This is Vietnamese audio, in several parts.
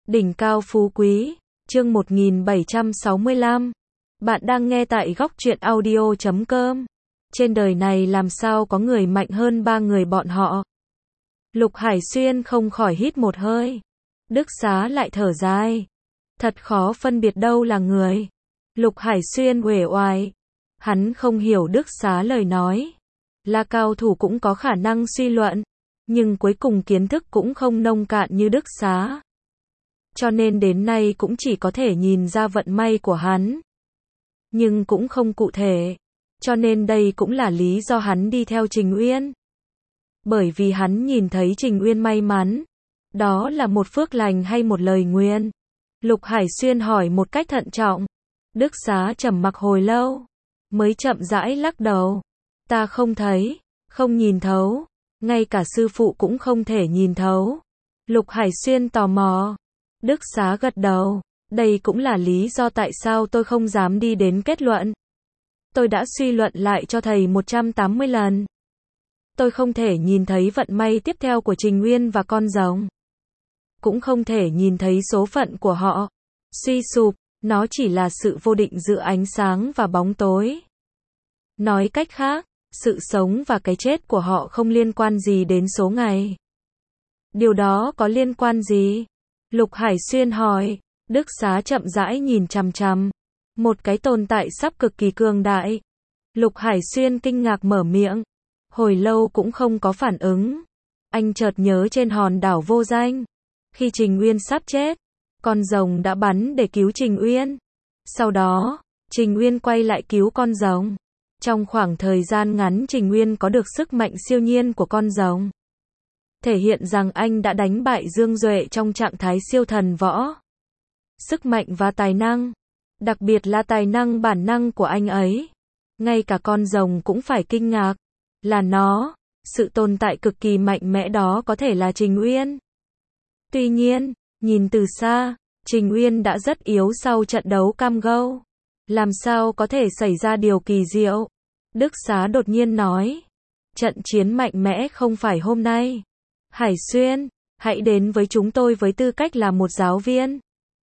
Đỉnh cao phú quý, chương 1765. Bạn đang nghe tại góc truyện audio.com. Trên đời này làm sao có người mạnh hơn ba người bọn họ. Lục Hải Xuyên không khỏi hít một hơi. Đức Xá lại thở dài. Thật khó phân biệt đâu là người. Lục Hải Xuyên uể oải. Hắn không hiểu Đức Xá lời nói. Là cao thủ cũng có khả năng suy luận. Nhưng cuối cùng kiến thức cũng không nông cạn như Đức Xá. Cho nên đến nay cũng chỉ có thể nhìn ra vận may của hắn. Nhưng cũng không cụ thể. Cho nên đây cũng là lý do hắn đi theo Trình Uyên. Bởi vì hắn nhìn thấy Trình Uyên may mắn. Đó là một phước lành hay một lời nguyền? Lục Hải Xuyên hỏi một cách thận trọng. Đức Xá trầm mặc hồi lâu. Mới chậm rãi lắc đầu. Ta không thấy, không nhìn thấu. Ngay cả sư phụ cũng không thể nhìn thấu. Lục Hải Xuyên tò mò. Đức Xá gật đầu. Đây cũng là lý do tại sao tôi không dám đi đến kết luận. Tôi đã suy luận lại cho thầy 180 lần. Tôi không thể nhìn thấy vận may tiếp theo của Trình Uyên và con rồng. Cũng không thể nhìn thấy số phận của họ. Suy sụp, nó chỉ là sự vô định giữa ánh sáng và bóng tối. Nói cách khác, sự sống và cái chết của họ không liên quan gì đến số ngày. Điều đó có liên quan gì? Lục Hải Xuyên hỏi. Đức Xá chậm rãi nhìn chằm chằm. Một cái tồn tại sắp cực kỳ cường đại. Lục Hải Xuyên kinh ngạc mở miệng. Hồi lâu cũng không có phản ứng. Anh chợt nhớ trên hòn đảo vô danh. Khi Trình Uyên sắp chết, con rồng đã bắn để cứu Trình Uyên. Sau đó, Trình Uyên quay lại cứu con rồng. Trong khoảng thời gian ngắn Trình Uyên có được sức mạnh siêu nhiên của con rồng. Thể hiện rằng anh đã đánh bại Dương Duệ trong trạng thái siêu thần võ. Sức mạnh và tài năng. Đặc biệt là tài năng bản năng của anh ấy. Ngay cả con rồng cũng phải kinh ngạc. Là nó, sự tồn tại cực kỳ mạnh mẽ đó có thể là Trình Uyên. Tuy nhiên, nhìn từ xa, Trình Uyên đã rất yếu sau trận đấu Cam Go. Làm sao có thể xảy ra điều kỳ diệu? Đức Xá đột nhiên nói. Trận chiến mạnh mẽ không phải hôm nay. Hải Xuyên, hãy đến với chúng tôi với tư cách là một giáo viên.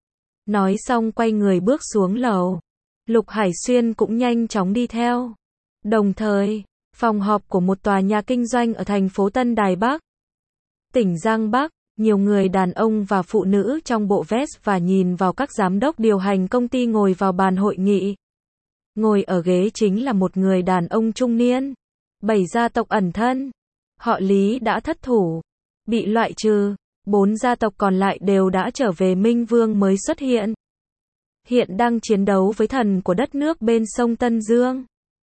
Nói xong quay người bước xuống lầu. Lục Hải Xuyên cũng nhanh chóng đi theo. Đồng thời, phòng họp của một tòa nhà kinh doanh ở thành phố Tân Đài Bắc, tỉnh Giang Bắc, nhiều người đàn ông và phụ nữ trong bộ vest và nhìn vào các giám đốc điều hành công ty ngồi vào bàn hội nghị. Ngồi ở ghế chính là một người đàn ông trung niên. 7 gia tộc ẩn thân. Họ Lý đã thất thủ, bị loại trừ. 4 gia tộc còn lại đều đã trở về, Minh Vương mới xuất hiện. Hiện đang chiến đấu với thần của đất nước bên sông Tân Dương.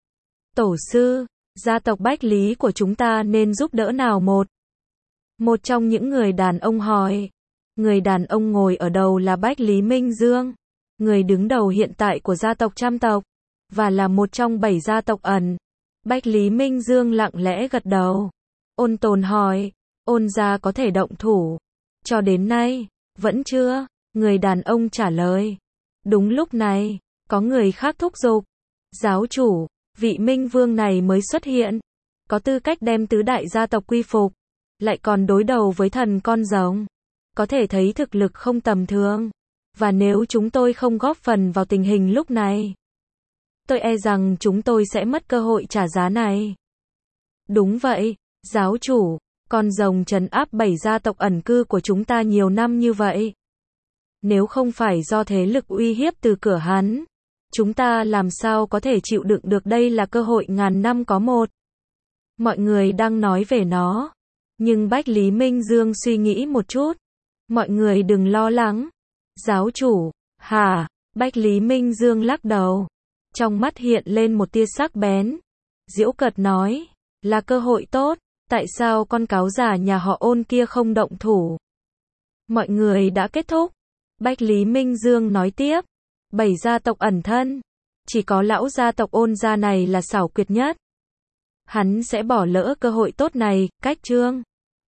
Tổ sư, gia tộc Bách Lý của chúng ta nên giúp đỡ nào một? Một trong những người đàn ông hỏi. Người đàn ông ngồi ở đầu là Bách Lý Minh Dương. Người đứng đầu hiện tại của gia tộc Trăm tộc. Và là một trong 7 gia tộc ẩn. Bách Lý Minh Dương lặng lẽ gật đầu. Ôn Tồn hỏi. Ôn gia có thể động thủ? Cho đến nay, vẫn chưa. Người đàn ông trả lời. Đúng lúc này, có người khác thúc giục. Giáo chủ, vị Minh Vương này mới xuất hiện. Có tư cách đem tứ đại gia tộc quy phục. Lại còn đối đầu với thần con rồng. Có thể thấy thực lực không tầm thường. Và nếu chúng tôi không góp phần vào tình hình lúc này, tôi e rằng chúng tôi sẽ mất cơ hội trả giá này. Đúng vậy, giáo chủ. Con rồng trấn áp 7 gia tộc ẩn cư của chúng ta nhiều năm như vậy. Nếu không phải do thế lực uy hiếp từ cửa hắn, chúng ta làm sao có thể chịu đựng được, đây là cơ hội ngàn năm có một. Mọi người đang nói về nó. Nhưng Bách Lý Minh Dương suy nghĩ một chút. Mọi người đừng lo lắng. Giáo chủ, hả? Bách Lý Minh Dương lắc đầu. Trong mắt hiện lên một tia sắc bén. Giễu cợt nói, là cơ hội tốt. Tại sao con cáo già nhà họ Ôn kia không động thủ? Mọi người đã kết thúc. Bách Lý Minh Dương nói tiếp. 7 gia tộc ẩn thân. Chỉ có lão gia tộc Ôn gia này là xảo quyệt nhất. Hắn sẽ bỏ lỡ cơ hội tốt này, cách chương.